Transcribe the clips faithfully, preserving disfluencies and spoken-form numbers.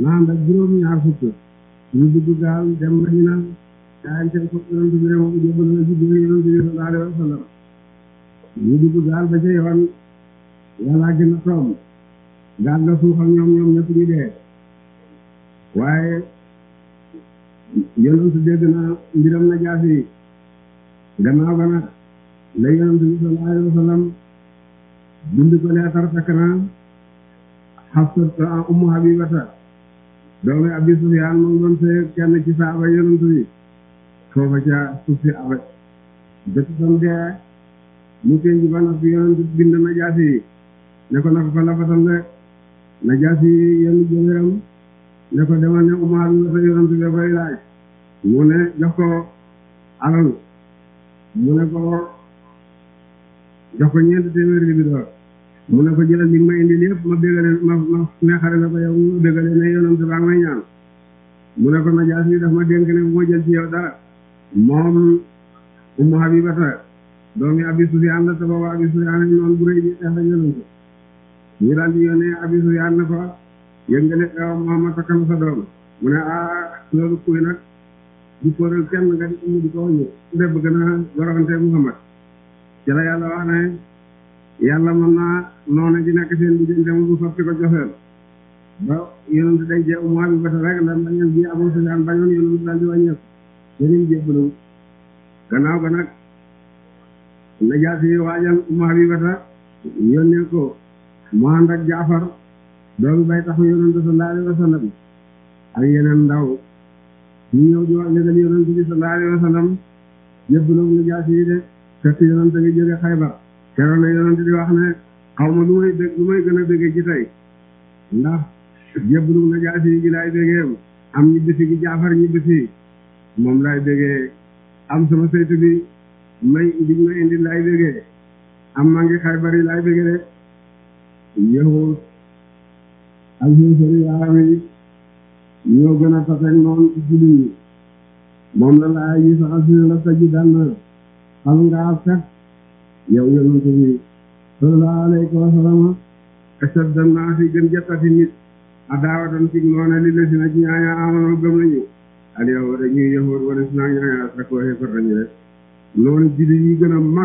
naan ak juróom ñaar fukk ñu dugg gaal dem Madina jaayante ko yonent bi moom jébal na ci biir yonent bi sallallahu alayhi wa sallam ñu dugg gaal ba ca yoon yàlla gën a toom gaal nga suuf ak ñoom ñoom ñëpp ñu dee waaye yonent dégg na mbiram na jaasi gannaaw ga nag la yonent bi sallallahu alayhi wa sallam bind ko leetar fekk na Hafsa Ummu Habibata doomi Abi Sufyaan mu ngi doon see kenn ci saaba yonent bi foofa ca suuf si abe dëkk sam dee mu tenji ba nag yonent bind na jaasi yi ne ko naka ko lafatal rek na jaasi yi yenn jëwéram ne ko demal ne Ummu Habibata yonent bi koy laaj mu ne jox ko alal mu ne ko jox ko ñeenti téeméeri bi door mu ne ko jëlal li ma indi lépp ma bégale ma ma neexale la ko yow mu bégale ne yonent baa may ñaan mu ne ko najaas yi daf ma dénk ne bu ma jël ci yow dara moom Ummu Habibata doomi Abi Sufyaan la te booba Abi Sufyaan noonu bu rëy bi xeex ak yonent ñu daal di yónnee Abi Sufyaan ne ko yëngale xew Muhammad takk na sa doom mu ne ah loolu kuy nag di kóoral kenn nga di mu di ko wàññi su dee bëgg na gorante Muhammad ci la yàlla wax ne yàlla mën naa noonu di nekk seen diggante mu bu soppi ko jofeel ba yonent day jee Ummu Habibata rek la bañal bi Abu Sufyaan bañoon yonent daal di wàññeeku yeneen jébbalu gannaaw ga nag Najaasi waajal Ummu Habibata yónnee ko mu ànd ak Jaafar doomu bay taxu yonent sallallahu alayhi wa sallam ak yeneen ndaw ñu ñëw di wax légal yonent bi sallallahu alayhi wa sallam jébbalu Najaasi yi de fekk yonent ngi jóge Xaybar keroog na yonent di wax ne xaw ma lu may dégg lu may gën a déggee ci tey ndax jébbalu Najaasi yi gi laay déggee am ñibbisi gi Jaafar ñibbisi moom laay déggee am sama saytu bi may indi may indi laay déggee am maa ngi Xaybar yi laay déggee de yahud ak yéefari yaram yi ñoo gën a taseeg noonu ci jullit ñi moom la laay yi sax si la sa ji daan xam ngaa fekk yow yonent bi sallallahu alayhi wa sallam ashadda naasi gën jàppati nit adaawatan ci noona li la si na ci ñaaña amanoo gëm nañu al yahuud ñuy yahuud wala si naa ñaaña ak waxee far nañu rek noonu jullit yi gën a mag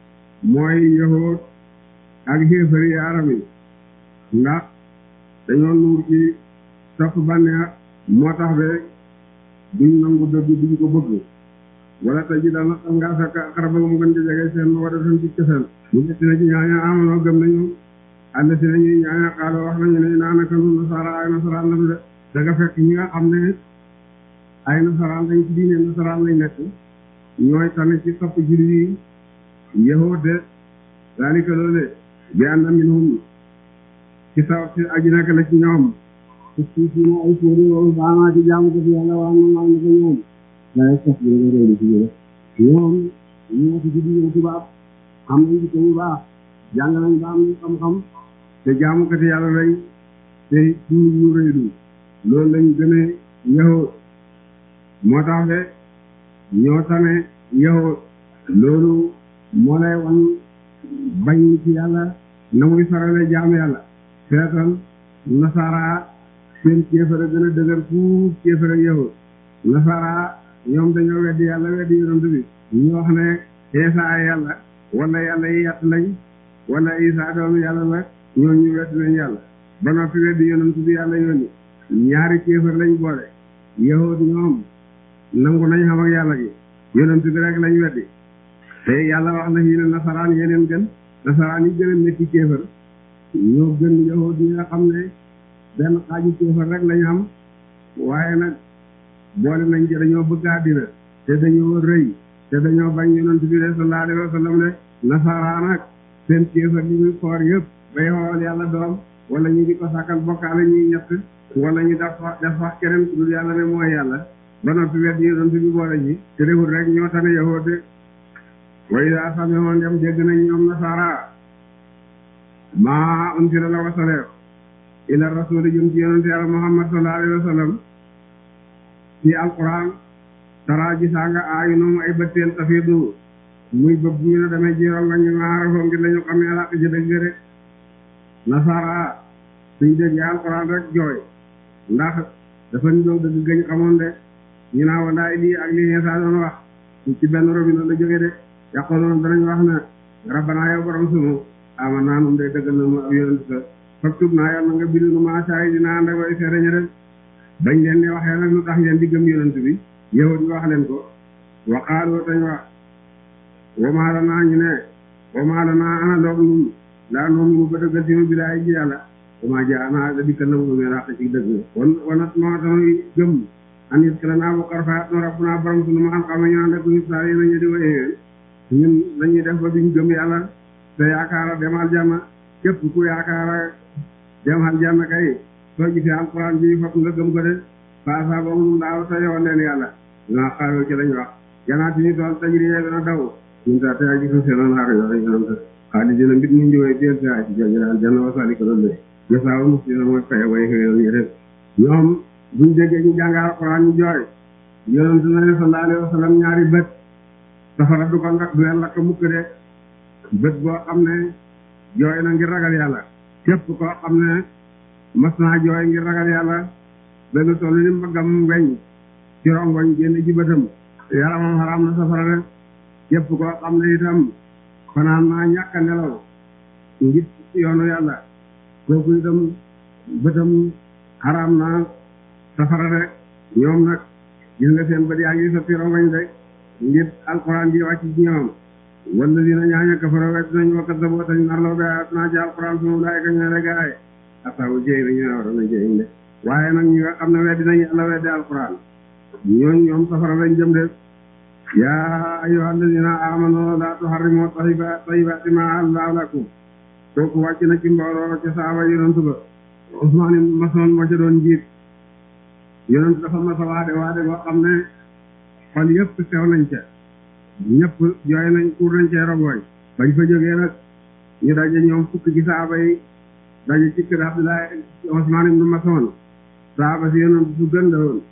mooy yahuud ak xéefari yaaram yi ndax dañoo nuur ci topp bànneex moo tax be duñ nangu dëgg duñ ko bëgg wala tey jii daal xam ngaa fekk xaraba mu gën di jege seen ma war a doon ci keseen mu nekk na ci ñaaña amanoo gëm nañu àll si nañuy ñaaña xaaloo wax nañu ne naanaka nu nasara ay nasaraan la de da nga fekk ñi nga xam ne ay nasaraan lañ ci diine nasaraan lañ nekk ñooy tane ci topp jullit yi yahuud de daalika loole bi anna minhum ci saw ci aji nekk la ci ñoom su si si na ay fóori woowu baanaa ci jaamu ko fi yàlla waa na maa naka ñoom waaye sax bi nga réew ci jëre ñoom ñoo ci juddi ñëw tubaab xam nañ ci bu baax jàng nañ ba am xam-xam te jaamukati yàlla lañ te ci ñu rëylu loolu lañ gënee yahuud moo tax de ñoo tane yahuud loolu moo lay wan bañ ci yàlla na muy farale jaam yàlla seetal nasara seen kéefara gën a dëgër fuuf kéefara yahuud nasara ñoom dañoo weddi yàlla weddi yonent bi ñu wax ne Iisaa yàlla wala yàlla yi yàtt lañ wala Iisaa doomu yàlla la ñoo ñu weddi nañ yàlla ba noppi weddi yonent bi yàlla yónni ñaari kéefar lañ boole yahuud ñoom nangu nañ xam ak yàlla gi yonent bi rek lañ weddi te yàlla wax na fii ne nasaraan yeneen gën nasaraan yi gën a nekk kéefar ñoo gën yahuud ñi nga xam ne benn xaaju kéefar rek lañ am waaye nag boole nañ ci dañoo bëgg àddina te dañoo rëy te dañoo bañ yonent bi de sallallahu alayhi wa sallam de nasaraan nag seen kéefar li muy xoor yëpp bay xool yàlla doom wala ñu di ko sàkkal bokkaale ñuy ñett wala ñu def def wax keneen ku dul yàlla ne mooy yàlla ba noppi wet yonent bi boole ji te réewul rek ñoo tane yahuud de way daa sami woon dem dégg nañ ñoom nasara maa unsila la wasaleef ila rasuli jëm ci yonent yàlla muhammad sallallahu alayhi wa sallam ci alquran tara gisaa nga aayu noonu ay bëtteen tafiidu muy bëgg ñu ne damay jiiroon nga ñu maarafoo ngir lañu xam ne alaaka ji dëgg rek nasara suñ déggee alquran rek jooy ndax dafa ñëw dëgg gañ xamoon de ñu naa wallaay lii ak lii Iisaa doon wax ci benn robinet la jóge de yaquluuna danañ wax ne rabbana yow borom sunu aamannaa nun de dëggal na mu ab yonent sa faktubnaa yàlla nga bind nu maa shaahidiina ànd ak way seede ña de bañ leen ne waxee nag lu tax ngeen di gëm yonent bi yahud ñu wax leen ko wa qaalu tañ wax wa maa lanaa ñu ne wa maa lanaa ana loog nun laa nu'minu ba dëggal ci billaahi ji yàlla wa maa jaa'anaa da dikkal na mu mel xaq ci dëgg kon wanat moo tax gëm an yudkhilanaa bu xarfaat no rabbunaa borom sunu ma am xam ñu ànd ak ñu saa yi nañu di wéyee ñun lañuy def ba duñ gëm yàlla te yaakaara dem aljanna képp ku yaakaara dem aljanna kay soo gisee alquran bi fokk nga gëm ko de faasa boobu num daaw te yowoon leen yàlla dinaa xaaroo ci lañ wax janaati ñu doon tajri dana daw ñun ta te aji suuf seenoon xaar yo yoon te xaali dina mbit mu njiwee biel si a ci jël aljanna wasali ko doon de jasaaw muslina mooy faye way xëyoon ñu def ñoom buñ déggee ñu jàng alquran ñu jooy yonent na ne sallallahu alayhi wa sallam ñaari bët safara du ko ndax du leen lakk mukk de bët boo xam ne jooy na ngir ragal yàlla képp koo xam ne mas naa jooy ngir ragal yàlla benn toll ni mbaggam weñ ci rongoñ génn ci bëtam yaramam xaraam na safara de képp koo xam ne itam fanaan naa ñàkk a nelaw ngir yoonu yàlla kooku itam bëtam xaraam na safara de ñoom nag gis nga seen bët yaa ngi sotti rongoñ de ngir alquran di wàcc ci ñoom wala dina ñaaña kafara wet nañ wakkat sa boo tañ narloo be at naa ci alquran su moom laay ka ñoore gaay asawu jéy nañu ne war na jéy de waaye nag ñi nga xam ne weddi nañu yàlla weddi alquran ñooñ ñoom safara lañ jëm de yaa ayyuha alladina amanu la tuharrimu tayyibati ma ahalla lakum kooku wàcc na ci mbooloo ca saaba yonent ba Usmaan ibn Mas'uud moo ca doon njiit yonent dafa masa waade waade boo xam ne xol yëpp sew nañ ca ñëpp jooy nañ kuur nañ cee rogooy bañ fa jógee nag ñu daje ñoom fukki ci saaba yi daje ci kër Abdullah Usmaan ibn Mas'uud saaba si yonent su gën la woon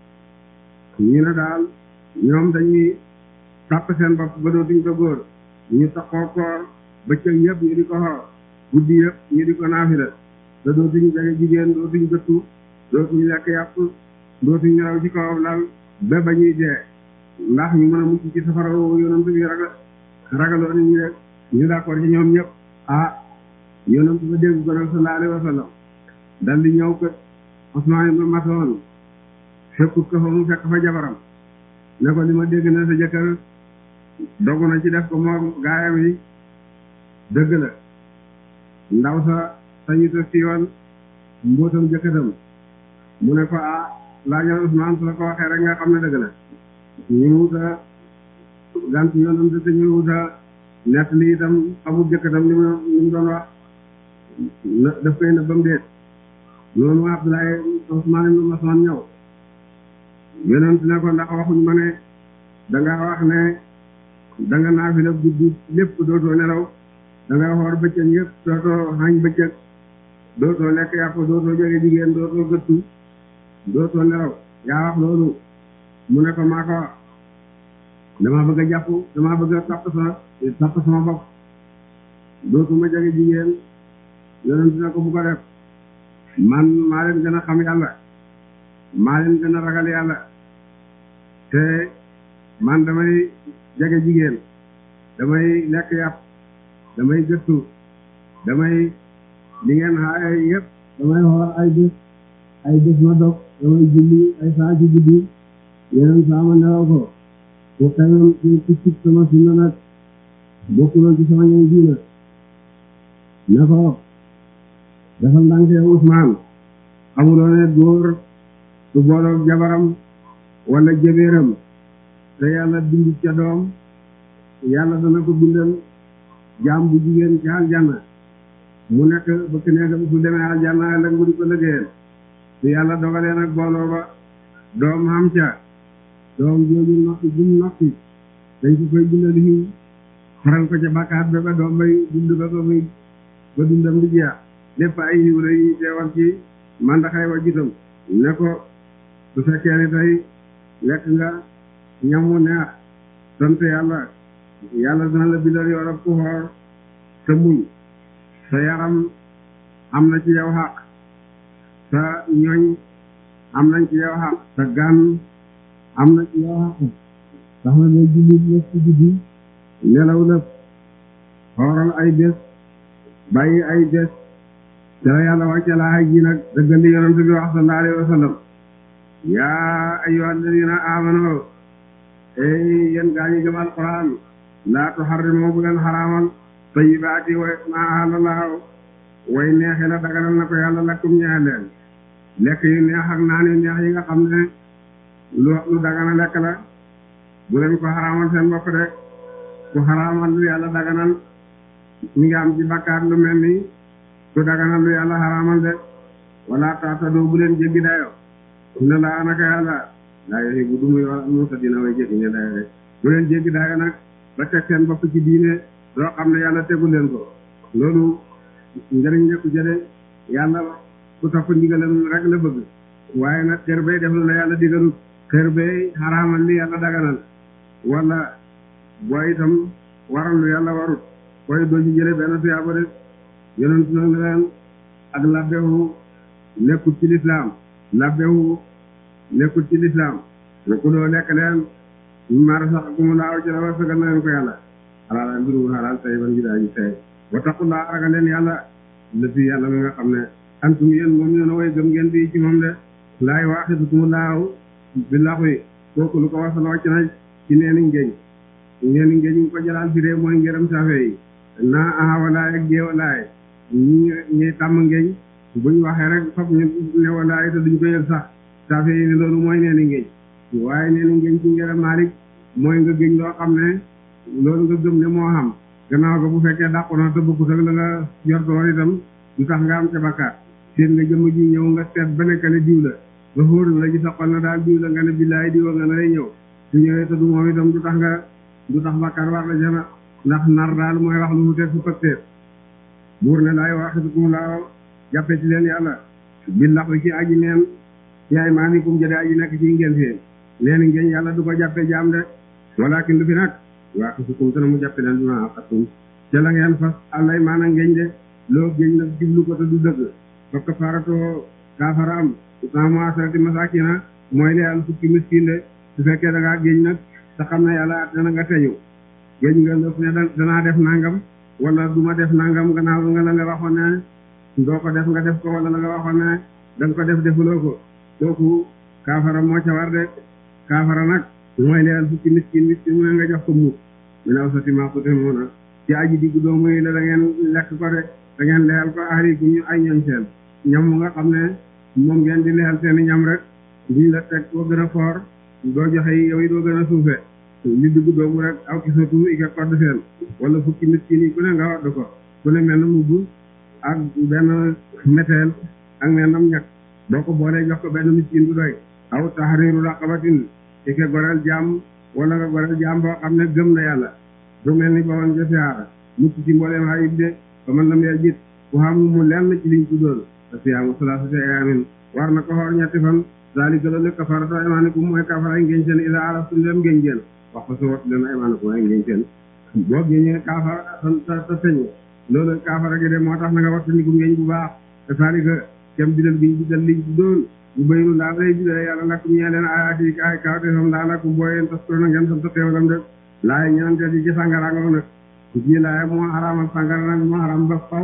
ñu ne daal ñoom dañuy tàpp seen bopp ba dootuñ ko góor ñu taxoo koor bëccëg yëpp ñu di ko xoor guddi yëpp ñu di ko naafila te dootuñ jege jigéen dootuñ gëttu dootuñ lekk yàpp dootuñ nelaw ci kawam lal ba ba ñuy dee ndax ñu mën a mucc ci safara woowu yonent bi ragal ragaloo ni ñu rek ñu d'accord ci ñoom ñëpp ah yonent ba dégg ko nag sallallahu alayhi wa sallam dal di ñëw kët Usmaan ibn Mas'uud fekkut ko fa mu fekk fa jabaram ne ko li ma dégg na sa jëkkër dogu na ci def ko moom gaayam yi dëgg la ndaw sa sañu ta siiwal mbootam jëkkëram mu ne ko ah laajal Usmaan su la ko waxee rek nga xam ne dëgg la ñu wuta gant yonent te ñu wuta nett li itam xamul jëkkëram li mu li mu doon wax daf koy na ba mu deet noonu Abdoulaye Usmaan ibn Mas'uud ñëw yonent ne ko ndax waxuñ ma ne danga wax ne danga naafila guddi lépp dootoo nelaw danga xoor bëccëg yëpp dootoo xañ bëccëg dootoo lekk yàpp dootoo jóge jigéen dootoo gëttu dootoo nelaw yaa wax loolu mu ne ko maa ko wax dama bëgg a jàpp dama bëgg a tapp sa tapp sama bopp dootuma jóge jigéen yonent ne ko bu ko def man maa leen gën a xam yàlla maa leen gën a ragal yàlla te man damay jege jigéen damay lekk yàpp damay gëstu damay li ngeen xaaye yëpp damay xool ay bés ay bés ma dog damay julli ay saa ci guddi yeneen saa ma nelaw ko ku xeyoon ci ci sama sunna nag bokkuloon ci sama ñëw diina ne ko defal ndànk yow Usmaan xamuloo ne góor su booloo jabaram wala jëbeeram te yàlla bindut ca doom yàlla dana ko bindal jaam bu jigéen ci aljanna mu nekk bëkk neegam su demee aljanna ëllëg mu di ko liggéeyal su yàlla dogalee nag booloo ba doom xam ca doom jooju nokki jum nokki dañ ko koy bindal xiw faral ko ca bàkkaat ba ba doom bay dund ba ba muy ba dundam di jeex lépp ay xiw la yi teewal ci mandaxay wa jitam ne ko su fekkee ni tey lekk nga ñamu neex sant yàlla yàlla dina la bindal yoolab ku xoor te muñ sa yaram am na ci yow xaq sa ñooñ am nañ ci yow xaq sa gan am na ci yow xaq tax na ne jullit ñëpp ci guddi nelaw la xooral ay bés bàyyi ay bés te la yàlla wàcce la ay ji nag dëggal li yonent bi wax sallallahu alayhi wa sallam yaa ayyuhal ladina amanu ey yéen gaa ñi gëm alquran laa tuharrimu bu leen xaraamal tayyibaati wa maa ahalallaahu way neexi la daganal na ko yàlla lakkum ñeel leen lekk yu neex ak naan yu neex yi nga xam ne lu lu dagana lekk la bu leen ko xaraamal seen bopp de ku xaraamal lu yàlla daganal mi ngi am ci bakkaar lu mel ni ku daganal lu yàlla xaraamal de wala taatadoo bu leen jéggi dayo inna laa naka yàlla laa yuhibbu du muy wala musa dina way jéggi ne dayo de bu leen jéggi dayo nag ba teg seen bopp ci diine doo xam ne yàlla tegu leen ko loolu njëriñ nekku jële yàlla ku topp ndigalam rek la bëgg waaye nag xër bay def lu la yàlla digalut xër bay xaraamal li yàlla daganal wala booy itam waral lu yàlla warut koy doo ci jële benn tuyaaba de yonent nag ne leen ak labbewu nekkut ci lislaam labbewu nekkut ci lislaam ne ku doo lekk leen mara sax ku mu laaw ci la war sëgal na leen ko yàlla xalaala mbirum xalaal tay ban gi daa ji tey wattaqullaa ragal leen yàlla la fi yàlla mi nga xam ne antum yéen moom ñoo na way gëm ngeen bi ci moom de laay waaxitukumu laaw bi laxwi kooku lu ko wasal wàcc na ci neeni ngéeñ neeni ngéeñ ñu ko jëlaal firee mooy ngërëm safe yi naa aha walaay ak jee walaay ñi ñuy tàmm ngéeñ buñ waxee rek fop ñu ne walaay te duñ ko yëg sax safe yi ne loolu mooy neeni ngéeñ waaye neeni ngéeñ ci ngërëm Maalik mooy nga géñ loo xam ne loolu nga gëm ne moo xam gannaaw ko bu fekkee dàqu na te bëggu sax la nga jortoon itam du tax nga am ca bakkaat seen nga jëmm ji ñëw nga seet ba nekk ne diw la ba xóor la ci sa xol na daal diw la nga ne billaay diwa nga ne lay ñëw su ñëwee te du moom itam du tax nga du tax bakkaat war la jana ndax nar daal mooy wax lu mu teg su pëgteer buur ne laay waxitukum laa jàppe ci leen yàlla bi lax wi ci aji neen yaay maanikum jëde aji nekk ci ngeen feen neen ngeen yàlla du ko jàppe jaam de walakin lu fi nag waa xisukum tana mu jàppe leen duna xatum ca la ngeen fas àllay maana ngeen de loo géñ nag jublu ko te du dëgg fa kafaratoo kaafara am isaamu asharati masakina mooy leyal fukki miskin de su fekkee da ngaa géñ nag te xam ne yàlla at na nga teñu géñ nga lëf ne danaa def nangam wala du ma def nangam gannaaw nga la nga waxoon ne doo ko def nga def ko wala la nga waxoon ne da nga ko def defuloo ko kooku kaafara moo ca war de kaafara nag mooy leyal fukki miskin miskin mu ne nga jox ko muut mi naw sati ma ko temoona ci aji diggu doomu yi la da ngeen lekk ko de da ngeen leyal ko ahlikum ñu ay ñoñ seen ñam mu nga xam ne moom ngeen di leyal seen ñam rek duñ la teg koo gën a foor doo joxe yi yow yi doo gën a suufe li diggu doomu rek aw ki sotu i ka kodd seen wala fukki miskin yi ku ne nga wadd ko ku ne mel na mbubb ak benn méteel ak mel nam ñag boo ko boolee jox ko benn miskin bu doy aw tahriru raqabatin i ka goreel jaam wala nga goreel jaam boo xam ne gëm na yàlla du mel ni ba woon nga siyaara mucc ci mbooleem ayib de ba man lam yajid ku xam mu lenn ci liñ tuddoon te siyaamu salaasati ayaamin war na ko xoor ñetti fan zaalika loolu kafaaratu aymaanikum mooy kaafara ay ngéñ seen idaa araftum leen ngéñ ngeen wax ko sa wat leen aymaanikum ay ngéñ seen boo géñee kaafara ta ta feñ loolu kaafara gi de moo tax na nga wattandiku ngéñ bu baax te zaalika kem bidal giñ bidal liñ tuddoon bu baynu laa lay bidale yàlla lakkum ñee leen ayaati yi ay kawte sam laa lakkum booyeen tas ko na ngeen sam ta teewalam de laay ñenante yi ci sàngara nga nag ji laay moo xaraamal sàngara nag moo xaram ba faw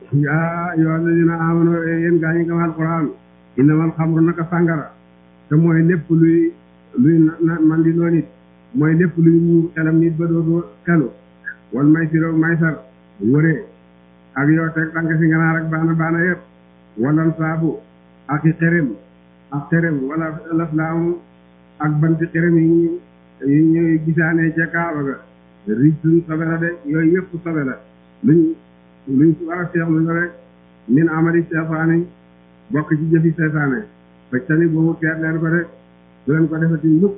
yaa yoo alladina amanu yéen gaa ñi gëm alquran innamal xamru naka sàngara te mooy lépp luy luy na man di loo nit mooy lépp luy muur xelam nit ba dootu xelu wal may siro maysar wëree ak yoo teg tànk si nganaar ak baana baana yëpp walan saabu ak i xerem ak xerem wala laslaamu ak banti xerem yi yi ñuy gisaanee ca kaaba ga ric luñ sobe la de yooyu yëpp sobe la luñ luñ war a seexlu la rek min amali seytaane bokk ci jëfi seytaane faj tani boobu teet leen ko de du leen ko defati mukk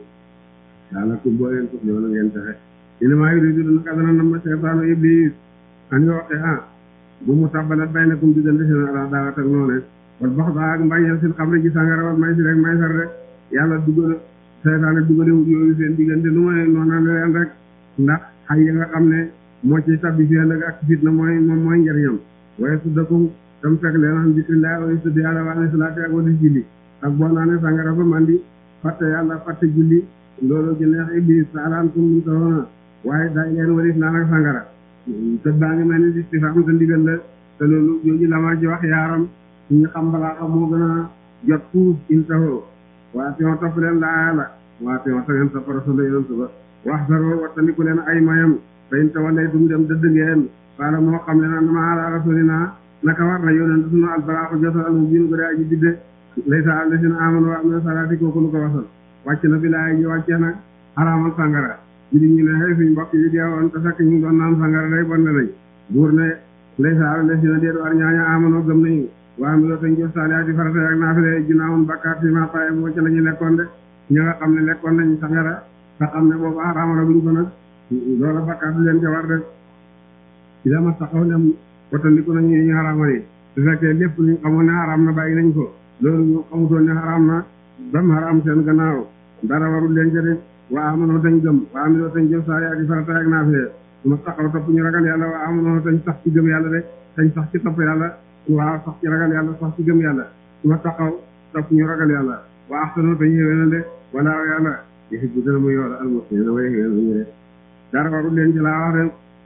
daala kum boo leen tuf loolu ngeen texe inamaa yuridu naka dana nam ma seytaanu iblis an yoo waxe ah bu mu tabbalat baynakum diggante seen ala daawat ak noone wal box daa ak mbañeel seen xamri ji sàngara wal may si rek may sar rek yàlla dugal seytaane dugalewut yooyu seen diggante lu may noona leen rek ndax xay ya nga xam ne moo ci tabbi fi ëllëg ak fitna mooy moom mooy njëriñam waaye su dëkkum tam fekk leen xam bismillah wa tudd yàlla wa salaati ak wala julli ak boo naanee sangara ba mandi fàtte yàlla fàtte julli loolu gi neex iblis saalaan kum mu taxoona waaye day leen walis naan ak sangara te baa ngi mel ni istifaam te ndigal la te loolu jooju la ma ji wax yaaram suñu xam balaa xam moo gën a jot fuuf in taxoo waa teewoon topp leen laa yàlla waa teewoon ta ngeen topp rasul yonent ba wax saroo wattandiku leen ay mayam te in tawalay dum dem dëdd ngeen wala moo xam ne na ma ala rasulina naka war na yonent sunu albalaaxu jotal al mubiin ko de aji bidde laysa allasina amanu wa amilu salaati kooku lu ko wasal wàcc na bi laay ji wàccee nag xaraamal sangara ji di ñu ne xëy suñ mbokk yi deewoon te fekk ñu ngi doon naan sangara day bon nañ buur ne laysa allasina déet war ñaaña amanu gëm nañu waa mi loo tañ jëf saalihaati farata ak naafile junaawoon bakkaar fi ma paye moo ci la ñu lekkoon de ñi nga xam ne lekkoon nañ sangara te xam ne boobu xaraamala buñ ko nag loola bakkaar di leen ca war de ci dama taxaw ne wattandiku nañu ñu xaraamal yi su fekkee lépp luñ xamoon ne xaraam na bàyyi nañ ko loolu ñu xamutoon ne xaraam na ba mu xaraam seen gannaaw dara warul leen ca de waa amonoo tañ gëm waa amiloo tañ jëf saalihaati farata ak naafile su ma taxaw topp ñu ragal yàlla waa amonoo tañ sax ci gëm yàlla de tañ sax ci topp yàlla waaw sax ci ragal yàlla sax ci gëm yàlla su ma taxaw topp ñu ragal yàlla waa axsanoo tañ yéwénal de wala yàlla yuhibbu dana mu yool almuhsiniina way yéwénal ñu de dara warul leen ci laa wax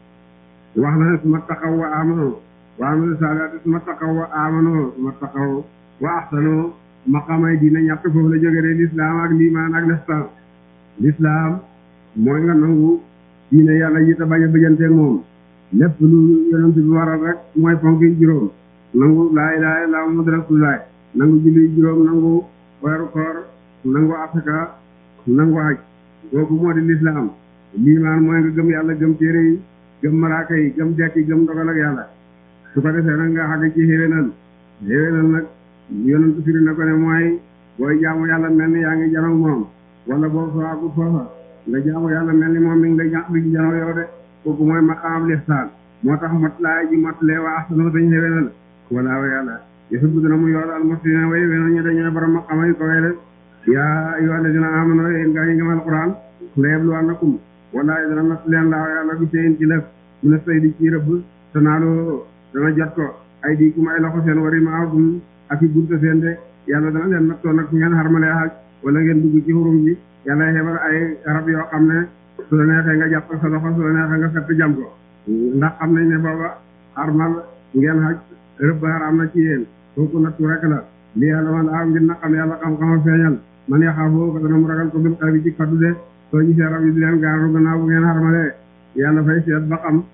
de wax na ne su ma taxaw wa amanoo wa amilu saalihaati su ma taxaw wa amanoo su ma taxaw wa axsanoo maqamay dina ñett foofu la jóge de lislaam ak liimaan ak listaan lislaam mooy nga nangu diine yàlla yi te bañ a bëjanteeg moom lépp lu yonent bi waral rek mooy fonki juróom nangu laa ilaaha illallaah muhammadu rasuulullaah nangu julli juróom nangu weeru koor nangu afrika nangu haj kooku moo di lislaam liimaan mooy nga gëm yàlla gëm téere yi gëm malaaka yi gëm dekki gëm ndogal ak yàlla su ko defee nag nga xàgg ci xéwénal xéwénal nag yonent firi na ko ne mooy booy jaamu yàlla mel ni yaa ngi janoog moom wala boo soogu foofa nga jaamu yàlla mel ni moom mi ngi lay ja mi ngi janoog yow de kooku mooy maqaam lihsaan moo tax mot laa ji motlee waa ahsanoo dañ xéwénal wala wa yàlla yuhibbu dana mu yool al muhsiniina way wénal ñu dañooy borom maqaama yu ko way de yaa ayyuhaa allaziina aamanuu yéen gaa ñi ngëm alquran la yabluwannakum wallaahi dana natt leen laa yàlla bi seen ci lëf mu ne say di ci rëbb te naaloo dana jot ko ay di kum ay loxo seen wari maakum ak i bunte seen de yàlla dana leen nattoo nag fu ngeen xarmalee xaj wala ngeen dugg ci xurum ji yàlla xebar ay rab yoo xam ne su la neexee nga jàpp sa loxo su la neexee nga fett jam ko ndax xam nañ ne booba xarmal ngeen xaj rëbb xaraam na ci yéen kooku nattu rek la li yàlla man am ngir na xam yàlla xam-xama feeñal man yaxaafoo ko dana mu ragal ko bil xaybi ci kaddu de soo gisee rab yi di leen gaaru gannaaw bu ngeen xarmalee yàlla fay seet ba xam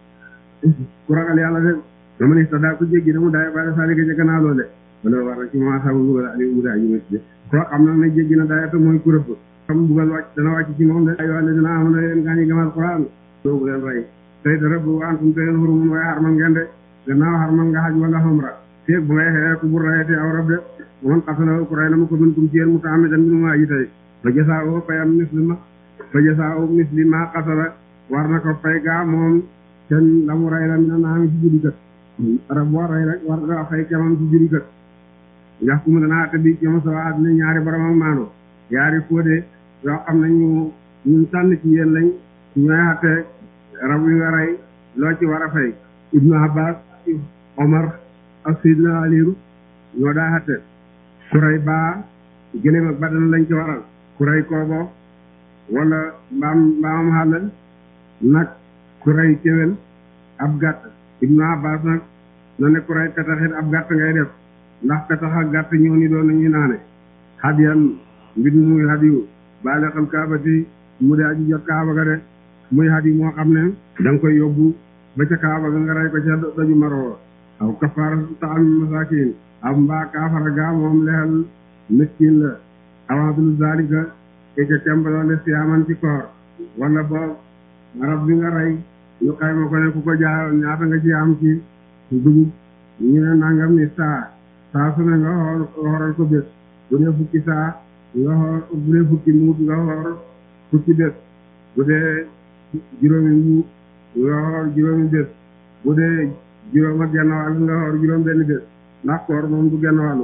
ku ragal yàlla de dama ni sax daa ko jéggi na mu daay bàyyi saa liggéey ca gannaaw loolu de wala war na ci ma sabu bugal ali mu daa ñu mesde koo xam na ne jéggi na daayata mooy ku rëbb xam bugal wàcc dana wàcc ci moom de ay wàlle dina am na leen gaa ñi gëmal Qur'an doo bu leen rey tey da rëbb wa antum te leen xurumun waaye xarmal ngeen de gannaaw xarmal nga xaj wala xamra feeg bu ngay xeeku bu rayete aw rab de man xasala ku ray na mu ko min kum ci yéen mu taxame dan bi nu maa ji tey fa jasa o payam mislima fa jasa o mislima xasala war na ko fay gaa moom ten la mu ray la mi na naami ci judi kat rab boo ray rek war nga fay kemam ci judi kat ndax ku mu danaa te bi jama sa waat ne ñaari borom ak maano yaari fóode yoo xam ne ñu ñun tànn ci yéen lañ ñooy xatte rab wi nga rey loo ci war a fay ibnu abbas omar ak Seydina Aliyu ñoo daa xatte ku rey baa gëléem ak badan lañ ci waral ku rey koobo wala mbaam mbaamam xàllal nag ku rey kéwél ab gàtt ibnu abbas nag na ne ku rey petaxit ab gàtt ngay def ndax petax ak gàtt ñëw ni doon nañuy naane hadiyan mbir muy hadiyu baaliqal kaabati mu de aji jot kaaba ga de muy hadiyu moo xam ne da nga koy yóbbu ba ca kaaba ga nga rey ko ca doju maroo aw kafaara ta'am masaakin aw mbaa kaafara gaa moom lexal miskin la awaadulu zalika ke ca tembaloo le siyaaman ci koor wala boo rab bi nga rey ñu xayma ko ne ku ko jaayoon ñaata nga ci am ci dugub ñu ne nangam ni saa saa su ne nga xool xooral ko bés bu dee fukki saa nga xool bu dee fukki muut nga xool fukki bés bu dee juróomi muut nga xool juróomi bés bu dee juróom ak genn wàll nga xool juróom benn bés ndax koor moom du genn wàllu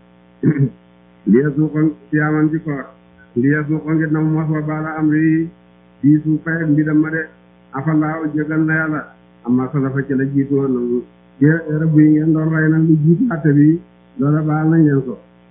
liye suuxo siyaaman ci koor liye suuxo ngir na mu mos wa baala am ri diisu fayet mbidam ma de afalaaw jégal na yàlla amma salafa ci la jiitu woon nag ci rëbb yi ngeen doon rey nag lu jiitu àtte bi loola baal nañ leen ko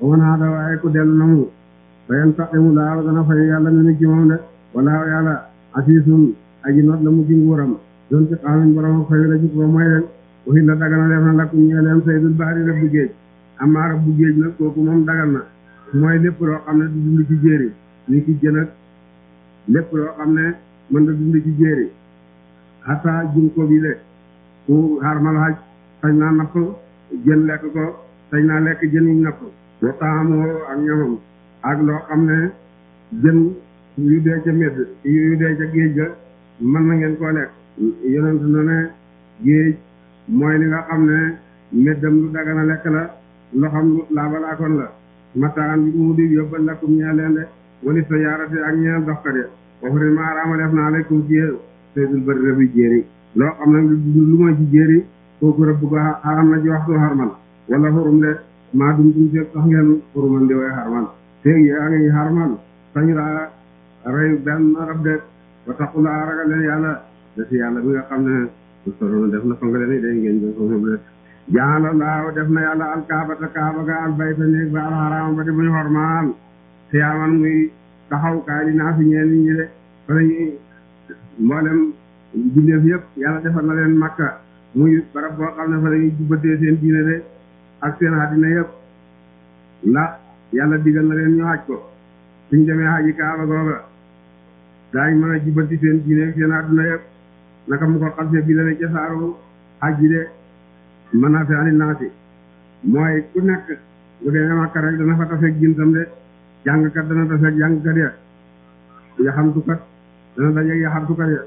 wa man aada waaye ku dellu na mu fayen taqimu laaw dana fay yàlla mi nu ci moom de walaaw yàlla asiisun aji not la mu ci nguuram doon ci xaamin borom fayu la ci ko mooy leen waxi la dagana def na lakku ñee leen saydul baari rëbb géej amaa rëbb géej nag kooku moom dagal na mooy lépp loo xam ne du dund ci jéeri ni ki jën ak lépp loo xam ne mën na dund ci jéeri xataa jum ko bi le ku xarmal xaj sañ naa napp jën lekk ko sañ naa lekk jën yi napp wa taamoo ak ñamam ak loo xam ne jën yu dee ca medd yu dee ca géej ga mën na ngeen koo lekk yonent na ne géej mooy li nga xam ne meddam lu dagana lekk la loxam lu laabalaakoon la mataan bi mu di yóbbal lakum ñee leen de wali sa yaarate ak ñeel doxkat ya waxuri maaraama def naa aleykum ci yéen seydul bëri rëbbi jéeri loo xam ne lu mooy ci jéeri kooku rëbb ko xaram na ci waxtu xarmal wala xurum de maa dum tum seeg sax ngeen xuruman di way xarmal feeg yaa ngi xarmal sañ laa rey benn rab de wa taqulaa ragal leen yàlla da si yàlla bi nga xam ne su soroon def na fa nga leen day ngeen jël ko moom de jaala laaw def na yàlla alkaabata kaaba ga albayta néeg ba alxaraama ba di buñu xormaal xiyaaman muy taxaw kaay di naa fi ñeen nit ñi de fa lañuy mboolem bindeef yëpp yàlla defal na leen makka muy barab boo xam ne fa lañuy jubbatee seen diine de ak seen àddina yëpp ndax yàlla digal na leen ñu xaj ko suñ demee xaji kaaba googa daañ mën a jubbati seen diine ak seen àddina yëpp naka mu ko xalse bi la ne ca saaru xaj ji de mën naa fi ani naasi mooy ku nekk bu demee makka rek dana fa tafeeg jintam de jàngkat dana tafeeg jàngkat ya yaxamtukat dana dajeeg yaxamtukat ya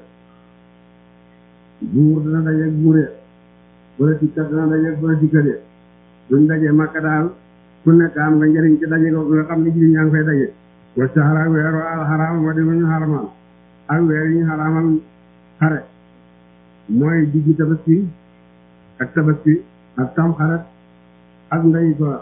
buur dana dajeeg buur ya politique kat dana dajeeg politique ya duñ dajee makka daal ku nekk am nga njëriñ ci daje ko nga xam ne ji ñaa ngi fay daje wa sahara weeru alxaraam wa di ñu xaramal ak weer yi ñu xaraamal xare mooy diggi tabaski ak tabaski ak tamxarit ak nday ko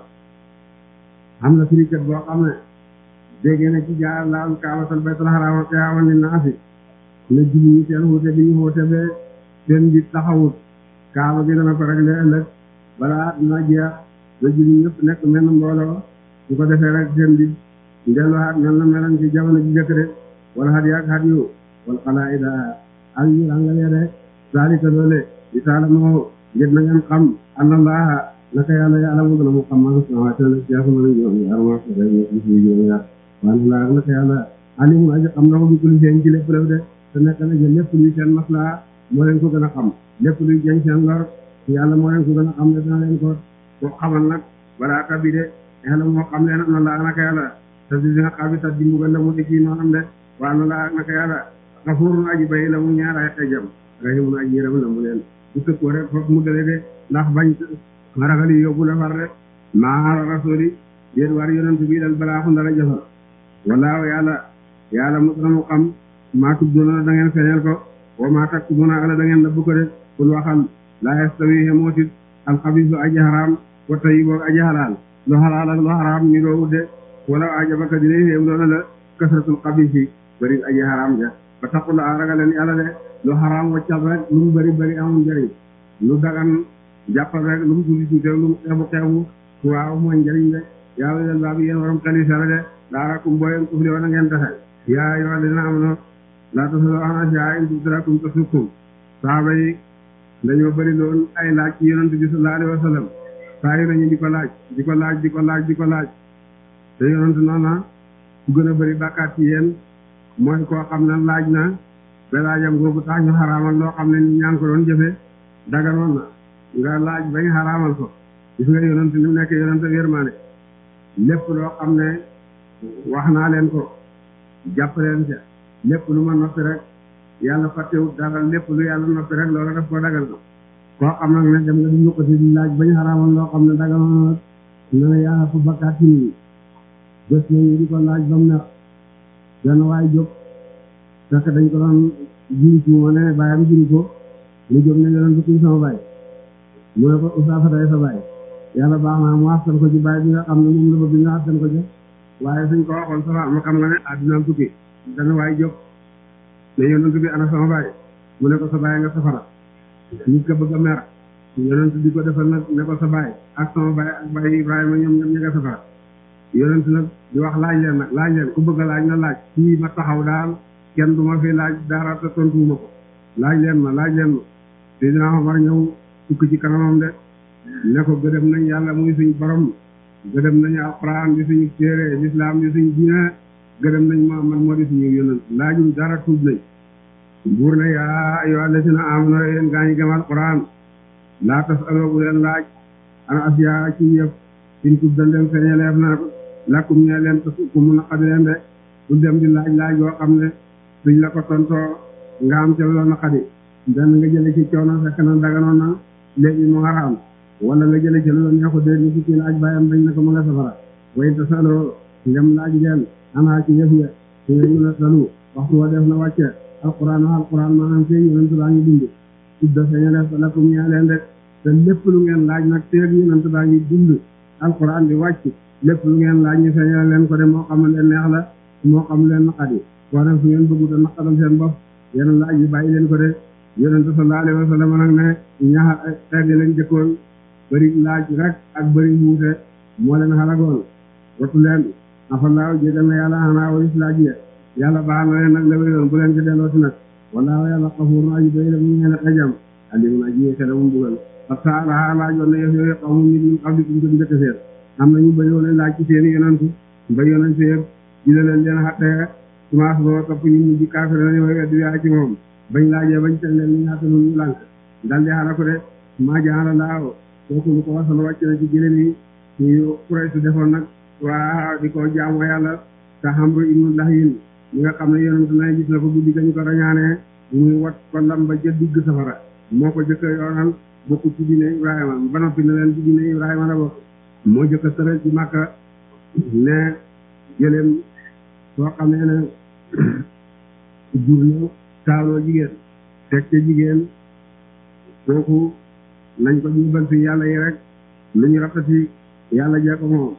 am na firikat boo xam ne dégg na ci jaar laal kaabatal baytul xaraam xiyaaman li naasi ne julli ñi seen xuute bi ñu xuute be seen bi taxawut kaaba gi dana ko réglé ëllëg balaa dina jeex ba julli ñëpp nekk mel na mbooloo su ko defee rek seen bi ndelluwaat mel na melan ci jamono ji jëkk de wala xat yaag xat yu wala xalaa ida ak ñu rangalee de zalika loole di taala moo ngir na ngeen xam anallaha naka yàlla yàlla mu gën a mu xam maa samaawaati wal ardi ma lañ ñoom ñaar maa ko rek ñu ci ñoom ñaar waaye laa naka yàlla alimun aji xam na ko bi kulli seen ci lépp lépp de te nekk na jël lépp luy seen maslaa moo leen ko gën a xam lépp luy jëñ seen lor yàlla moo leen ko gën a xam ne dina leen ko ko xamal nag balaa tabi de yàlla moo xam leen na laa naka yàlla te di nga xam tat di mbugal la mu di kii noonam de waa na laa naka yàlla xafuurun aji bay la mu ñaar ay xejam rahimun aji yërëm la mu leen bu tëkkoo rek foofu mu dale de ndax bañ ragal yi yóbbu la far de maa rasuli yéen war yonent bi dal balaa xun dala jëfal walaaw yàlla yàlla mos na mu xam maa tubdoona da ngeen feeñal ko wa maa taktumuna ala da ngeen nëbb ko de kul waxal laa yastawi xemootit alxabisu aji xaraam wa tayibu aji xalaal lu xalaal ak lu xaraam ñu doo udde wala ajabaka dina xéem doona la kasratul xabisi bëri aji xaraam ja ba taxul a ragaleen yàlla de lu xaraam waccal rek lu mu bëri bëri amul njëriñ lu dagan jàppal rek lu mu tuuti tuuti lu mu xeebu xeebu waaw mooy njëriñ de yaa ngi leen baa bi yéen waram xeli sara de daarakum booyeen kufli wana ngeen taxe yaa yoo dina am no laa tasalo ana sia in tubtirakum tasukkum saaba yi dañoo bëri loon ay laaj ci yonent bi sallallahu alayhi wa sallam saa yi nañu di ko laaj di ko laaj di ko laaj di ko laaj te yonent noona ku gën a bëri bàkkaat ci yéen mooy koo xam ne laaj na ba laajam googu tax ñu xaraamal loo xam ne ni ñaa ngi ko doon jëfe daganoon na nga laaj bañ xaraamal ko gis nga yonent ni mu nekk yonent yërmaane lépp loo xam ne wax naa leen ko jàpp leen ca lépp lu ma noppi rek yàlla fàttewut dara lépp lu yàlla noppi rek loolu daf koo dagal ko koo xam nag ne dem nga di ñukkati di laaj bañ xaraamal loo xam ne daganoon na ne yaa fu bakkaat ci nii bés nañu di ko laaj ba mu neex benn waay jóg fekk dañ ko doon jiri ci moo ne bàyyam jiri ko mu jóg ne yonent kuy sama baay mu ne ko Usaa Fatay sa baay yàlla baax naa mu askan ko ci baay bi nga xam ne moom la bëgg nga askan ko ci waaye suñ ko waxoon safa ma xam nga ne addinaam tukki dana waay jóg ne yonent bi ana sama baay mu ne ko sa baay nga safara nit ko bëgg a mer yonent di ko defal nag ne ko sa baay ak sama baay ak baay Ibrahima ñoom ñoom ña nga safara yonent nag di wax laaj leen nag laaj leen ku bëgg a laaj na laaj fii ma taxaw daal kenn du ma fi laaj dara te tontuwuma ko laaj leen ma laaj leen ma Seydina Omar ñëw sukk ci kanamam de ne ko gëdëm nañ yàlla muy suñ borom gëdëm nañu alquran di suñu téere l'islam di suñu diine gëdëm nañ Muhammad moo di suñu yonent laajuñ dara tuub nañ buur ne yaa ayyuhal lazina aamanu yéen gaa ñi gëm alquran laa tasaloo bu leen laaj an asiyaa ci yëf suñ tub dañ leen feeñaleef na lakkum ñee leen ku mun a xadi leen de du dem di laaj laaj boo xam ne suñ la ko tontoo nga am ca loolu na xadi benn nga jële ci coono fekk na daganoon na léegi mu xaraam wala nga jële ci loolu neexu dee ñu ci laaj bàyyam bañ na ko mu nga safara way tasaloo ndem laaj leen anaa ci yëf ya su nga mën a salu waxtu wa def na wàcce alquran wa alquran maanaam fee yonent baa ngi dund tudda feeñaleef lakum ñee leen rek te lépp lu ngeen laaj nag teeg yonent baa ngi dund alquran di wàcc lépp lu ngeen laaj ñu feeñal leen ko de moo xam leen neex la moo xam leen naqadi koo def su ngeen bëggut a naqadal seen bopp yenn laaj yi bàyyi leen ko de yonent sallallahu alayhi wa sallam nag ne ñaar xeet yi leen jëkkoon bëri laaj rek ak bëri wuute moo leen xalagoon wattu leen afallaahu jégal na yàlla xanaa walis laaj yi yàlla baax na leen nag la wéyoon bu leen ci dellooti nag wallaahu yàlla xafuur aji doy la mu ngeen xejam alimun aji yee xeda mu bugal parce que ala laajoon na yëf yooyu xamu nit ñu xam di ko njëkk seet am na ñu bëri woon laaj ci seen yonent ba yonent yëpp ji la leen leen xattee semence boo topp ñu mujj kaafir nañu way weddi yaa ci moom bañ laajee bañ teg leen ñu ñaata ñu lànk dal di xala ko de maa jaala laaw kooku lu ko wasal wàcc na ci jëleen yi ñu Quraysh defoon nag waa di ko jaamu yàlla te Amru ibnu Lahyin ñi nga xam ne yonent na gis na ko guddi gañu ko rañaanee muy wat ko lam ba jë digg safara moo ko jëkk yoonal bokku ci diine Ibrahima ba noppi ne leen ci diine Ibrahima la bokk moo jëkk a tëral ci Makka ne jëleen soo xamee ne jur na taaloo jigéen teg ca jigéen kooku nañ ko jubal fi yàlla yi rek lu ñu rafeti yàlla jee ko moom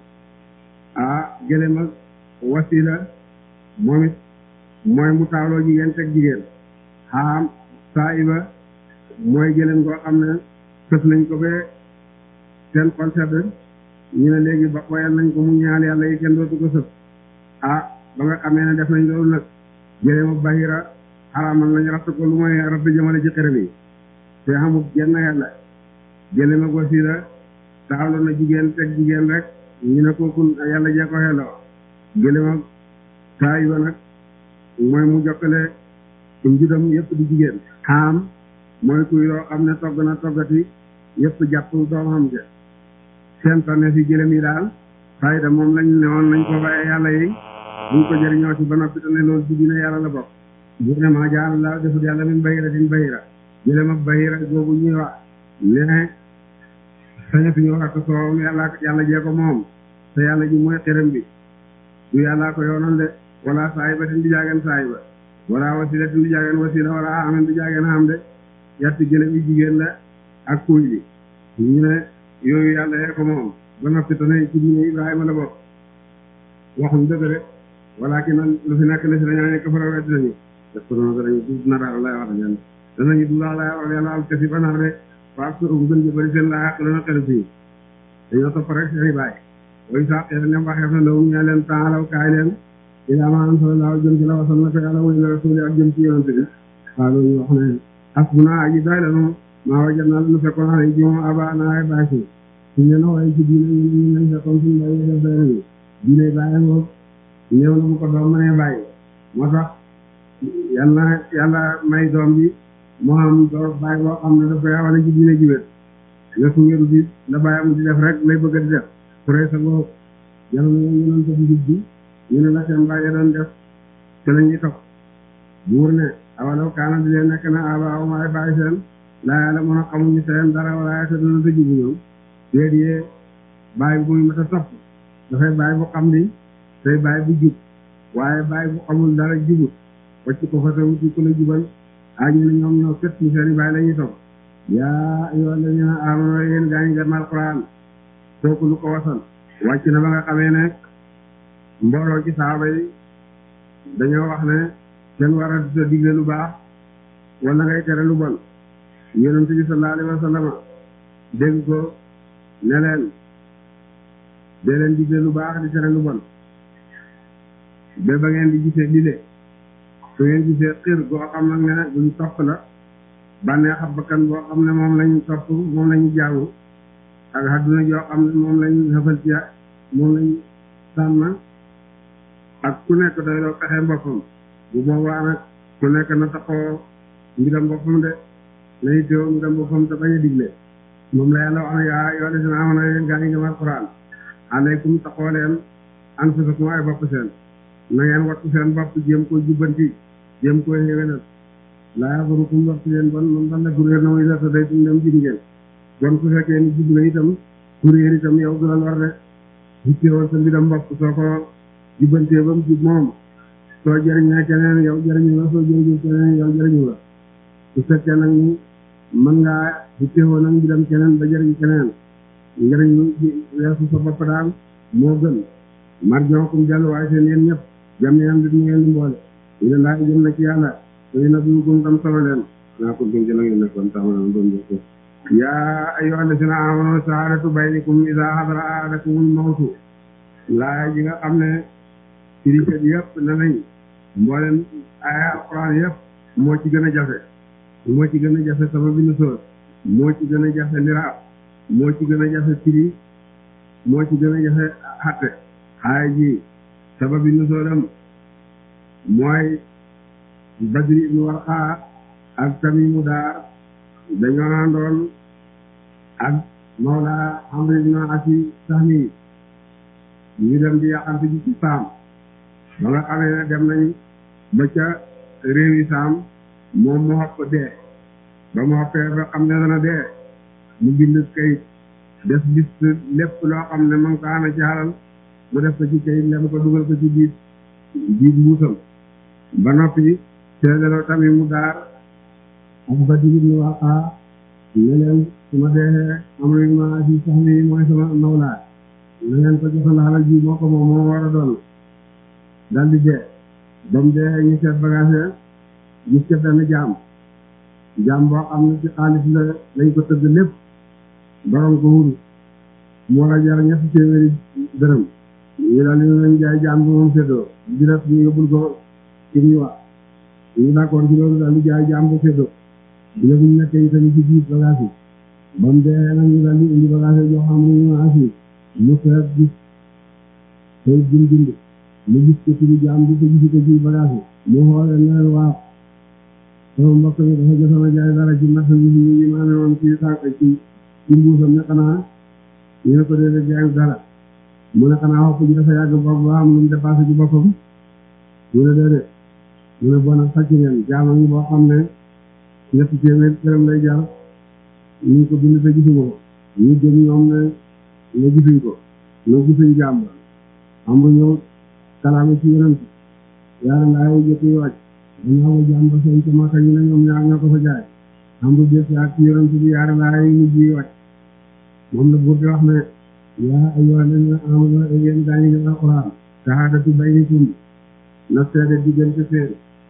ah gëléem ak wasila moom it mooy mu taaloo jigéen teg jigéen xaam saayiba mooy gëléem koo xam ne sëf nañ ko bee seen xol sedd ñu ne léegi ba boyal nañ ko mu ñaal yàlla yi kenn dootu ko sëf ah ba nga xamee ne def nañ loolu nag gëléem ak bahira xaraamal nañ ratt ko lu mooy ratt jëmale ci xërëm yi te xamul jenn yàlla gëléem ak wasila taxawlo na jigéen teg jigéen rek ñu ne kooku yàlla jee ko xelloo gëléem ak saayiba nag mooy mu jokkale njudam yëpp di jigéen xaam mooy kuy loo xam ne togg na toggati yëpp jàpp doomam ja seen tane fi gëléem yi daal fayda moom lañ ne woon nañ ko bàyyee yàlla yi buñ ko jëriñoo ci ba noppi te ne loolu ci dina yàlla la bokk bu ne maa jaal la defut yàlla min bahira din bahira gëléem ak bahira googu ñuy wax ne sañatuñu wax ak soowam yàlla yàlla jee ko moom te yàlla ji mooy xërëm bi du yàllaa ko yoonal de wala saayiba tin di jaageen saayiba wala wasila tin di jaageen wasila wala amen di jaageen xam de yatti gëléem yi jigéen la ak kuuy bi ñu ne yooyu yàlla yee ko moom ba noppi te ne ci diine Ibrahima la bokk waxuñ dëgg de walakin nag lu fi nekk la si dañaa nekk fara weddi nañu def ko noonu danañu du nara lay wax leen danañu du laa lay wax yàlla al kasi ba nar de waa su bu gën ji bëri seen laa yàq dana xel fii dañoo topp rek seen i bàyyi way sax xeex ne waxeef na lawu ñee leen taalaw kaay leen ilaa ma am solo laaw jëm ci la wasal na ko yàlla way la rasuli ak jëm ci yonante bi waaw loolu wax ne asbuna aji doy la nu maa wajan naa lu fekkoon xale yi ci moom aba naa bàyyi si suñ leen waxee ci diine ñu ñu lañ fekkoon suñu bàyyi def doy nañu diine bàyyi moom ñëw na mu ko doom mënee bàyyi moo tax yàlla yàlla may doom bi moo xam doo bàyyi boo xam ne daf koy awale ci diine ji wét nga su ngéru bi la bàyyi am di def rek lay bëgg di def pare sa boo yàlla na ñu doon def njub bi ñu ne la seen bàyyi doon def te la ñuy topp buur ne awalaw kaana di leen nekk na aba aw maay bàyyi seen laa yàlla mën a xamuñu seen dara wala te dana tëju bu ñoom déet yee bàyyi bu muy mat a topp dafay bàyyi bu xam ni tey bàyyi bu jub waaye bàyyi bu xamul dara jubut wacc ko fa te wuti ko la jubal ah ñu ne ñoom ñoo kët ñu seen i bàyyi la ñuy topp yaa ayyuhal lazina aamanu yéen gaa ñi gëm alquran kooku lu ko wasal wàcc na ba nga xamee ne mbooloo ci saaba yi dañoo wax ne kenn war a digle lu baax wala ngay tere lu bon yonent bi sallallahu alayhi wa sallam dégg ko ne leen dee leen digle lu baax di tere lu bon ba ba ngeen di gisee lile su ngeen gisee xir goo xam nag ne buñ topp la bànneex ab bakkan boo xam ne moom lañu topp moom lañu jaamu ak àdduna joo xam ne moom lañu xëfal ci moom lañu sànn ak ku nekk day doo pexe boppam bu boobaa nag ku nekk na taxoo mbiram boppam de na yittewoo mbiram boppam te bañ a digle moom la yàlla wax ne yaa yoo de sina amana leen gaa yi ngëm alquran alaykum taxoo leen anfusakum ay bopp seen na ngeen wattu seen bopp jéem koo jubbanti jéem koo xéwénal laa yadurukum wax ci leen bon moom dalla kuréer na muy lata day tum dem jib ngeen bon ku fekkee ni jub na itam kuréer itam yow du la war de yittewoo sa mbiram bopp soo ko jubbantee ba mu jub moom soo jëriñee keneen yow jëriñu la soo jëriñu keneen yow jëriñu la su fekkee nag ni mën ngaa yittewoo nag mbiram keneen ba jëriñ keneen njëriñu weesu sa bopp daal moo gën marjookum delluwaay seen yéen ñëpp jam yam dit ñu ngeen di mboole ila laa jëm na ci yàlla soy na biukum tam solo leen naa ko dum ci la ngeen nekkoon tamana doon joko yaa ayyuhal lazina amanu shahadatu baynikum iza hadara ahadakumul mawtu laa ji nga xam ne firikat yëpp ne nañ mbooleen aaya alquran yëpp moo ci gën a jafe moo ci gën a jafe sababu nuzuul moo ci gën a jafe liraab moo ci gën a jafe firi moo ci gën a jafe xatte aaya ji sababu nuzuulam mooy Badri ibnu Warqa ak Tamimu Daar dañoo àndoon ak Mawla Amr ibnu Asi Sahmi ñu dem di yàqante ji ci Saam ba nga xamee ne dem nañ ba ca réewi Saam moom mu xopp dee ba mu xoppee ba xam ne dana dee mu bind kayit def liste lépp loo xam ne man ko amee ci xalal mu def ko ci kayit lem ko dugal ko ci biir biir mbuusam ba noppi seedaloo tamit mu daar ak Badri ibnu Warqa ne leen su ma dee Amr ibnu Asi Sahmi mooy sama mawlaa na ngeen ko joxal xalal ji moo ko moom moo war a doon dal di dee ba mu dee ñu seet bagage gis ca benn jaam jaam boo xam ne ci xaalis la lañ ko tëgg lépp borom ko wuru mu war a jar ñetti téeméeri dërëm ñu daal di nañ jaay jaam bi moom séddoo di def ñu yóbbul ko ci ñu wax ñu d'accord ci loolu daal di jaay jaam ko séddoo dina buñ nekkee tamit ci biir bagage yi ba mu dee nag ñu daal di indi bagage yi joo xam ne ñu asi mu seet gis koy bind bind mu gis ko ci jaam bi ko gisi ko ci bagage yi mu xoolee ne leen waaw sama mbokk mi dafa jotama jaay dara ci marché bi ñu ngi maame woon ci sànq ci ci mbuusam ne xanaa ñu ne ko déedéet jaayu dara mu ne xanaa xopp ji dafa yàgg bopp ba am lu mu dépassé ci boppam mu ne déedéet mu ne bon ak sàcc ngeen jaama ngi boo xam ne ñetti téeméer këram lay jar ñu ngi ko bind te gisuma ko ñu gëm ñoom ne ne gisuñ ko ne gisuñ jàmb am ba ñëw kalaame ci yonent yaara laayo jëkk yi wàcc dañaa ko jàmb seen ca Makka ñu ne ñoom ñaar ñoo ko fa jaay am ba bés ak ci yonent bi yaara laayo mujj yi wàcc moom la buur di wax ne yaa ayyuhal lazina aamanu yéen gaa ñi ngeen alquran shahadatu baynikum na seede diggante seen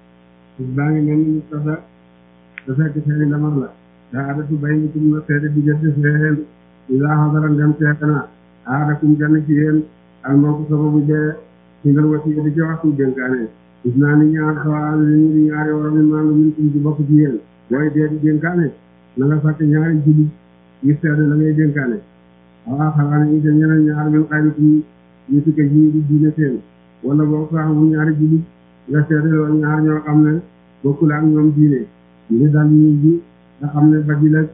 baa ngi mel ni tasa da fekk seeni lamar la shahadatu baynikum na seede diggante seen iza hadara ndem teekana ahadakum kenn ci yéen al mawtu sababu dee singal wasiya di ci waxtu dénkaane gis naa ni ñaar xawaar ni di ñaari waroon ni maandu min kum ci bokk ci yéen booy dee di dénkaane na nga fàtte ñaari jullit yu seede la ngay dénkaane waaw xanaa ne itam ñeneen ñaar min xayrikum ñu tukke ci di diine seen wala boo ko amul ñaari jullit nga seede loolu ñaar ñoo xam ne bokkul ak ñoom diine li dal ñu ji nga xam ne ba di la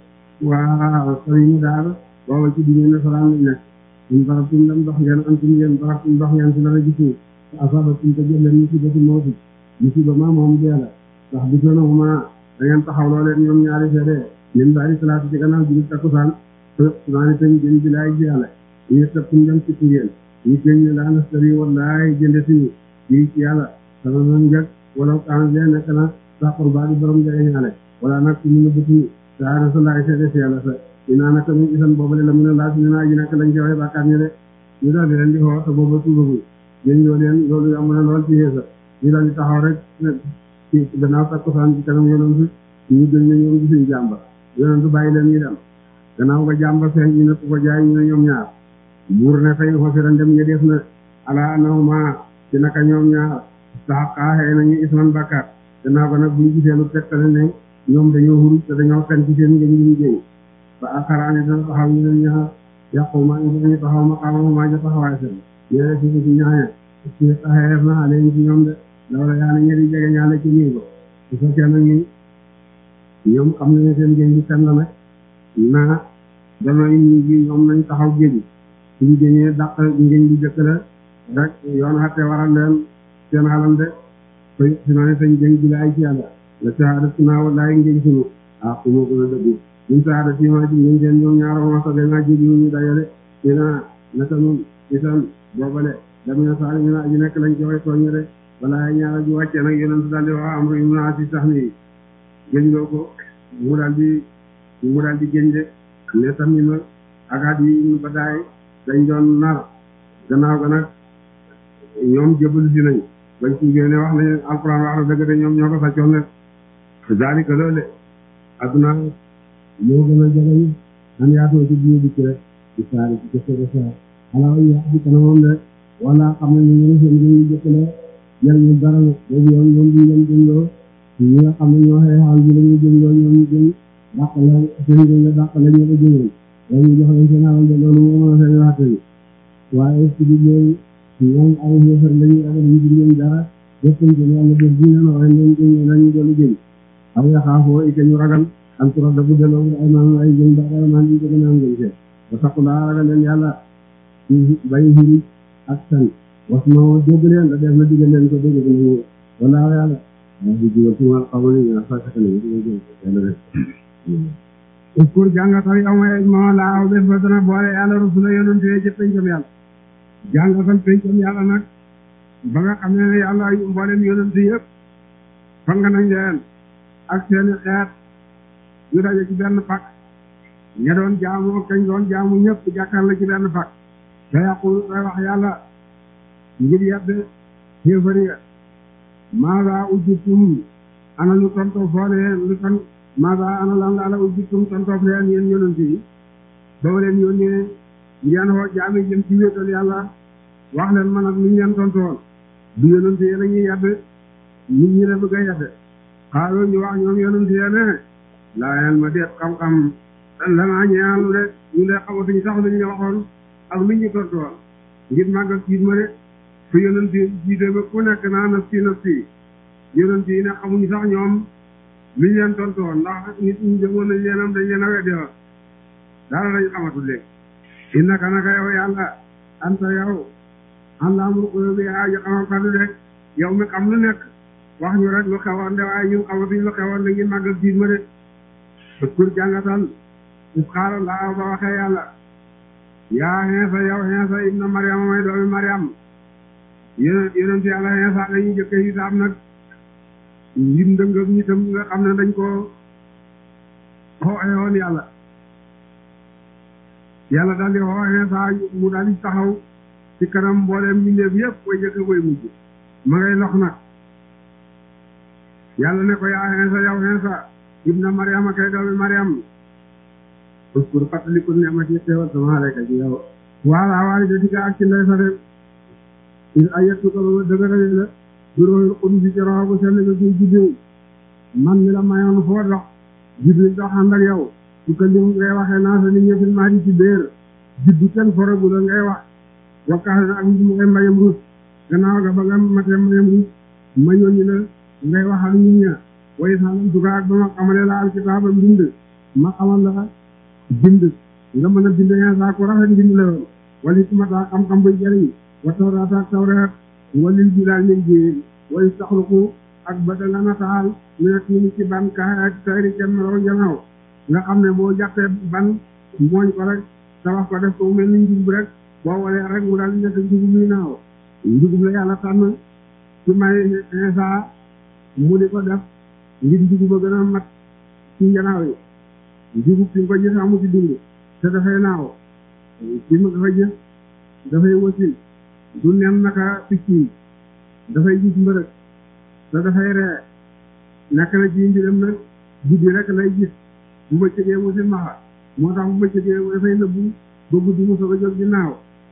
waa sori mu daal booba ci diine nasaraan lañ nekk ñun baratum dem dox ngeen antum ngeen baratum dox ngeen si dara gisu asabatum te jël leen musibatu mawti musiba ma moom dee la ndax bu sono ma da ngeen taxaw loo leen ñoom ñaari seede min bari salaatu ci gannaaw jullit takkusaan naa ni tañ jën bi laay yàlla ñu tëppum dem ci ngeen ñu gën ne laa nastari wallaay jënde suñu bii ci yàlla sama man njëg wala kan lee nekk na sa qurbaa di borom njëriñ ñaale wala nag ci mun a bëtu saa sa laay seede si yàlla sa dinaa naka mu isan boobale la mun a laaj ñu naa ji nekk lañ joxe bàkkaar ñi de ñu daal di leen di xoo te booba tuubagul yéen yoo leen loolu yomb na lool ci yéesa ñu daal di taxaw rek ci gannaaw takkusaan ci kanam yonantu ñu gën ne ñoom gisuñ jàmba yonantu bàyyi leen ñu dem gannaaw nga jàmba feeñ ñu ne ku ko jaay ñu ne ñoom ñaar buur ne fay xofira ndem ya def na ala anahuma ci naka ñoom ñaar sax xaaxee nañu isman bakkaat gannaaw ko nag buñu gisee lu tegtale ne ñoom dañoo xuruj te dañoo fen ci seen ngeen ñu liggéey ba akaraani dana taxaw ñu leen ñaar yàqu maa ngi dañuy taxaw ma xaama maa ja taxawaay seen ñeene si ko ci ñaaña ci taxeef na aleen ci ñoom de lawla yaa na ñeri jege ñaale ci nii ko su fekkee nag ni ñoom xam ne seen ngeen di fen la nag naa dana ñu gi ñoom nañ taxaw géej suñu géñee dàq ngeen di jëkk la rek yoon xatte waral leen seen xalam de koy si naa ne sañ jëng bi la ay ci yàlla la saada si naa wallaay ngeen sunu ah ku moo gën a dëggu ñun saada si maa ci ngeen seen ñoom ñaaro ma soge naa jégi ñu dajale si naa naka nun isan boobale damina saali ñu na aji nekk lañ ci way tooñe de walaay ñaara ji wàccee nag yonent daal di wax am ru naa si sax ni géñ loo ko mu daal di mu daal di géñ de ne tamit ma akaat yi ñu ba daay dañ doon nar gannaaw ga nag ñoom jëbal si nañ bañ ci génne wax nañu alquran wax na dëgg de ñoom ñoo ko sàccoon nag zalika loole adduna moo gën a jagañ an yaatoo ci biir dikk rek ci saari ci jëkke de saar xalaa way yaa di kanamam de wala xam ne ñu ñene seen ñu jëkkale jëriñu dara nag boobu yoon ñoom duñ leen jëngloo ñi nga xam ne ñoo xeexal bi lañu jëngloo ñoom ñu jëng dàq la seen jëng la dàq la ñu la jëngal loolu ñu jox leen seen alal de loolu moo mën a seen waxte bi waaye ci biir loolu ñoom ay xeefar lañuy ragal ñu di leen dara def nañ ko yàlla def dina no waaye ñoom jëng nañu dolli jëng aw yaxaafoo ite ñu ragal am turof da bu delloo ay maam ay jëng ba ay maam ñu gën a am jëng see ba saqu laa ragal leen yàlla ci bay xiri ak san was ma dégg leen da def na digal leen ko dégg ñu wala yàlla wax di jiwal ci mal xamal ni ñaa sàkkale ñu dina jëng yàlla rek uskur jàngatal yow may ma laaw bés ba dana boole yàlla rusula yonent yi ci pencam yàlla jàngatal pencam yàlla nag ba nga xam ne yàlla mboolem yonent yëpp fang nañ leen ak seeni xeet ñu daje ci benn pak ña doon jaamu kañ doon jaamu ñëpp jàkkaar la ci benn pak da yàqul day wax yàlla ngir yedd xéefari ya maaga ujjitum ana lu tontoo foole lu ton maaga ana lan la ala ujjitum tontoof leen yéen yonent yi ba ma leen yónnee ngeen xoo jaami jëm ci wéetal yàlla wax leen man ak lu ñu leen tontoon du yonent yi la ñuy yedd nit ñi la bëgg a yedd xaaloo ñu wax ñoom yonent yi ne laa yel ma deet xam-xam lanaa ñeexal lu de ñu lee xamatuñu sax lu ñu waxoon ak lu ñu tontoon ngir màggal kiit ma de fu yonent yi jiite ba ku nekk naa nafsi nafsi yonent yi ne xamuñu sax ñoom lu ñu leen tontoon ndax nit ñi jëmoon nañ leen am dañ leen a weddi woon dara lañ xamatul léegi innaka naka yow yàlla anta yow àllaamul xuyuubi yaa ji xamal kaddu de yow mi xam lu nekk wax ñu rek lu xewoon de waaye ñun xamatuñ lu xewoon de ngir màggal kiit ma de uskur jàngatal is xaala laa ba waxee yàlla yaa Iisa yow Iisa ibna Maryam may doomi Maryam yéen yonent yàlla Iisa lañuy jëkke hisaab nag ngir ndëngam ñitam nga xam ne dañ ko xooxee woon yàlla yàlla daal di xoo Iisa mu daal di taxaw ci kanam mbooleem mbindeef yëpp koy jëkk koy mujj ma ngay lox nag yàlla ne ko yaa Iisa yow Iisa ibna Maryam kay doomi Maryam uskur fàttaliku neexmati xéewal sama alayka ci yow wala waalidatika ak ci ndey sa de il ayatu ko ba dëgërale la du roxul xudus ci roxo bu sell nga koy juddee man mi la mayoon foo dox Jibril dox ànd ak yow su ko lim ngay waxee naa sa nit ñi fil maa di ci béer juddu kenn forogu la ngay wax wakkaale na ak mu ngay mbayam ruus gannaaw ga ba nga matee mbayam ruus ma yónni la ngay waxal nit ña way salam tuka ak ba ma xamale la alkitaaba mbind ma xamal la bind nga mën a bind Iisa ku rafet mbind la woon wali tumata xam-xam buy jëriñ wa tawraat ak tawraat walil jilaal min jiin way taxluqu ak ba da nga nataal mu ne tiini ci ban kaay ak tayri kenn melaw janaaw nga xam ne boo jàppee ban mooñ ko rek tabax ko def ko mu mel ni njugub rek boo walee rek mu daal nekk njugub luy naaw njugub la yàlla tànn ci may Iisa mu di ko def ngir njugub a gën a mat ci njanaaw yi njugub fi nga ko gis amu ci dund te dafay naaw fi nga ko gis dafay wasin du nen naka picc yi dafay gis mbërëg te dafay ree nekk na ci mbiram nag guddi rek lay gis bu bëccëgee mu si maxa moo tax bu bëccëgee dafay nëbbu ba guddi mu soog a jóg di naaw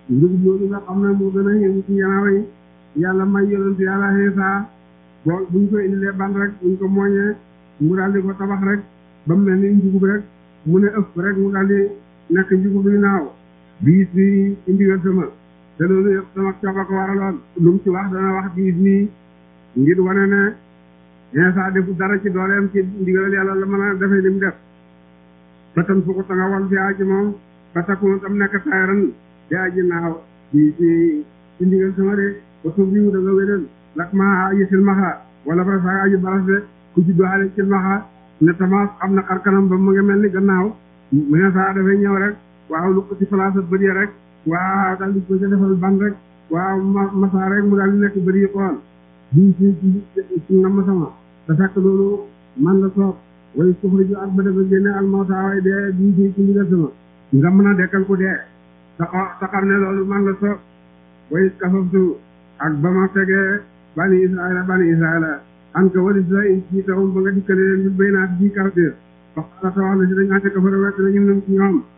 njub loolu nga xam ne moo gën a yëngu ci yanaaw yi yàlla may yonent yàlla Iisaa boo buñ ko indilee ban rek buñ ko mooñee mu daal di ko tabax rek ba mu mel ni njugub rek mu ne ëpp rek mu daal di nekk njugub bi naaw biis bi indigal sama te loolu yëpp sama cooba ko waraloon lu mu ci wax dana wax biis nii ngir wane ne Iisaa defu dara ci dooleem ci ndigalal yàlla la mën a defee li mu def fatan fu ko ta nga wal fi aji moom fatakun tam nekk tayran di aji naaw bi ci ci ndigal sama de ko suuf bi da nga wéral lak ma aji silmaxa wala bara sa aji baras de ku ci doxale silmaxa ne tamaas am na xar kanam ba mu ngi mel ni gannaaw Iisaa dafay ñëw rek waaw lu ko ci place bëri rek waaw daal di ko ca defal ban rek waaw ma masa rek mu daal di nekk bëri xool bii ci ci ci namm sama te fekk loolu man la soob way suxriju ak ba dafa génne al mawta way dee bii ci ci ndigal sama nga mën a dekkal ku dee ta ta xam ne loolu man la soob way kafaftu ak ba ma tegee bani israila bani israila an ka wali sa ci tawum ba nga dikkale leen ñu bay naat bii kawteer wax la ta wax na si dañ ante ka fara wekk na ñu ci ñoom